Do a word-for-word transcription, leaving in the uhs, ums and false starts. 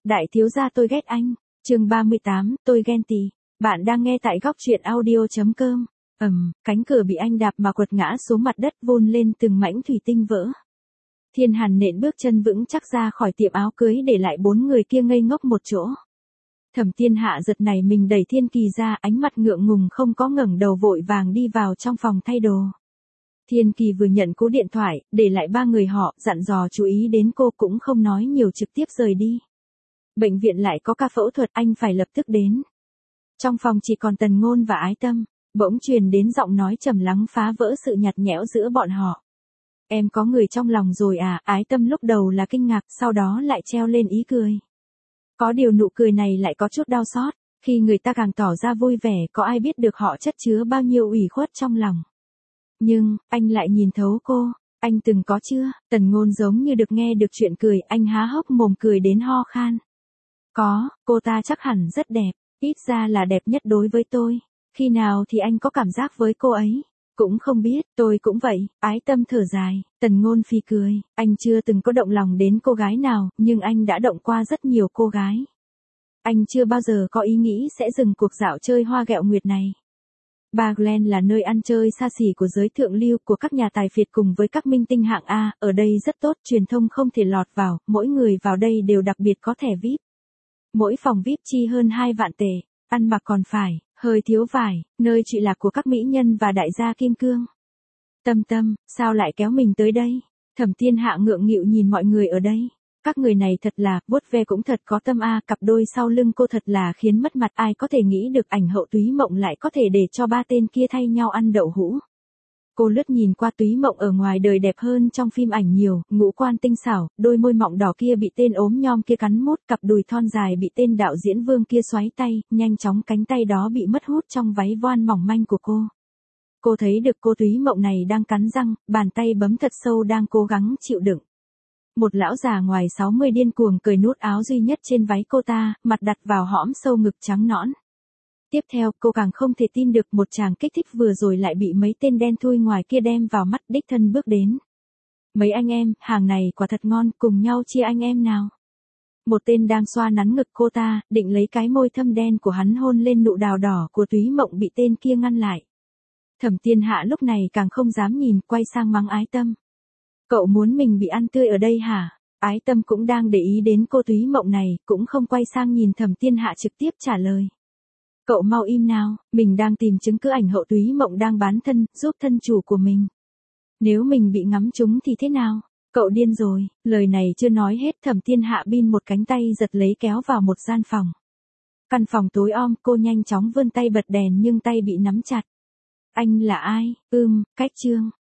Đại thiếu gia tôi ghét anh. Chương ba mươi tám, tôi ghen tị. Bạn đang nghe tại góc truyện audio chấm com. Ầm, cánh cửa bị anh đạp mà quật ngã xuống mặt đất, vun lên từng mảnh thủy tinh vỡ. Thiên Hàn nện bước chân vững chắc ra khỏi tiệm áo cưới, để lại bốn người kia ngây ngốc một chỗ. Thẩm Thiên Hạ giật nảy mình đẩy Thiên Kỳ ra, ánh mặt ngượng ngùng không có ngẩng đầu, vội vàng đi vào trong phòng thay đồ. Thiên Kỳ vừa nhận cú điện thoại, để lại ba người họ, dặn dò chú ý đến cô, cũng không nói nhiều, trực tiếp rời đi. Bệnh viện lại có ca phẫu thuật, anh phải lập tức đến. Trong phòng chỉ còn Tần Ngôn và Ái Tâm, bỗng truyền đến giọng nói trầm lắng phá vỡ sự nhạt nhẽo giữa bọn họ. Em có người trong lòng rồi à? Ái Tâm lúc đầu là kinh ngạc, sau đó lại treo lên ý cười. Có điều nụ cười này lại có chút đau xót, khi người ta càng tỏ ra vui vẻ, có ai biết được họ chất chứa bao nhiêu ủy khuất trong lòng. Nhưng, anh lại nhìn thấu cô, anh từng có chưa? Tần Ngôn giống như được nghe được chuyện cười, anh há hốc mồm cười đến ho khan. Có, cô ta chắc hẳn rất đẹp, ít ra là đẹp nhất đối với tôi. Khi nào thì anh có cảm giác với cô ấy? Cũng không biết, tôi cũng vậy. Ái Tâm thở dài. Tần Ngôn phì cười, anh chưa từng có động lòng đến cô gái nào, nhưng anh đã động qua rất nhiều cô gái. Anh chưa bao giờ có ý nghĩ sẽ dừng cuộc dạo chơi hoa ghẹo nguyệt này. Bar Glen là nơi ăn chơi xa xỉ của giới thượng lưu, của các nhà tài phiệt cùng với các minh tinh hạng A, ở đây rất tốt, truyền thông không thể lọt vào, mỗi người vào đây đều đặc biệt có thẻ vi ai pi. Mỗi phòng vi ai pi chi hơn hai vạn tệ, ăn mặc còn phải, hơi thiếu vải, nơi trụy lạc của các mỹ nhân và đại gia kim cương. Tâm Tâm, sao lại kéo mình tới đây? Thẩm Thiên Hạ ngượng nghịu nhìn mọi người ở đây. Các người này thật là, vuốt ve cũng thật có tâm a, cặp đôi sau lưng cô thật là khiến mất mặt, ai có thể nghĩ được ảnh hậu Túy Mộng lại có thể để cho ba tên kia thay nhau ăn đậu hũ. Cô lướt nhìn qua Túy Mộng ở ngoài đời đẹp hơn trong phim ảnh nhiều, ngũ quan tinh xảo, đôi môi mọng đỏ kia bị tên ốm nhom kia cắn mút, cặp đùi thon dài bị tên đạo diễn Vương kia xoáy tay, nhanh chóng cánh tay đó bị mất hút trong váy voan mỏng manh của cô. Cô thấy được cô Túy Mộng này đang cắn răng, bàn tay bấm thật sâu đang cố gắng chịu đựng. Một lão già ngoài sáu mươi điên cuồng cởi nút áo duy nhất trên váy cô ta, mặt đặt vào hõm sâu ngực trắng nõn. Tiếp theo, cô càng không thể tin được một chàng kích thích vừa rồi lại bị mấy tên đen thui ngoài kia đem vào mắt, đích thân bước đến. Mấy anh em, hàng này quả thật ngon, cùng nhau chia anh em nào. Một tên đang xoa nắn ngực cô ta, định lấy cái môi thâm đen của hắn hôn lên nụ đào đỏ của Túy Mộng, bị tên kia ngăn lại. Thẩm Thiên Hạ lúc này càng không dám nhìn, quay sang mắng Ái Tâm. Cậu muốn mình bị ăn tươi ở đây hả? Ái Tâm cũng đang để ý đến cô Túy Mộng này, cũng không quay sang nhìn Thẩm Thiên Hạ, trực tiếp trả lời. Cậu mau im nào, mình đang tìm chứng cứ ảnh hậu Túy Mộng đang bán thân, giúp thân chủ của mình. Nếu mình bị ngắm trúng thì thế nào? Cậu điên rồi. Lời này chưa nói hết, Thẩm Thiên Hạ bin một cánh tay giật lấy kéo vào một gian phòng. Căn phòng tối om, cô nhanh chóng vươn tay bật đèn nhưng tay bị nắm chặt. Anh là ai? Ưm, Cách Trương.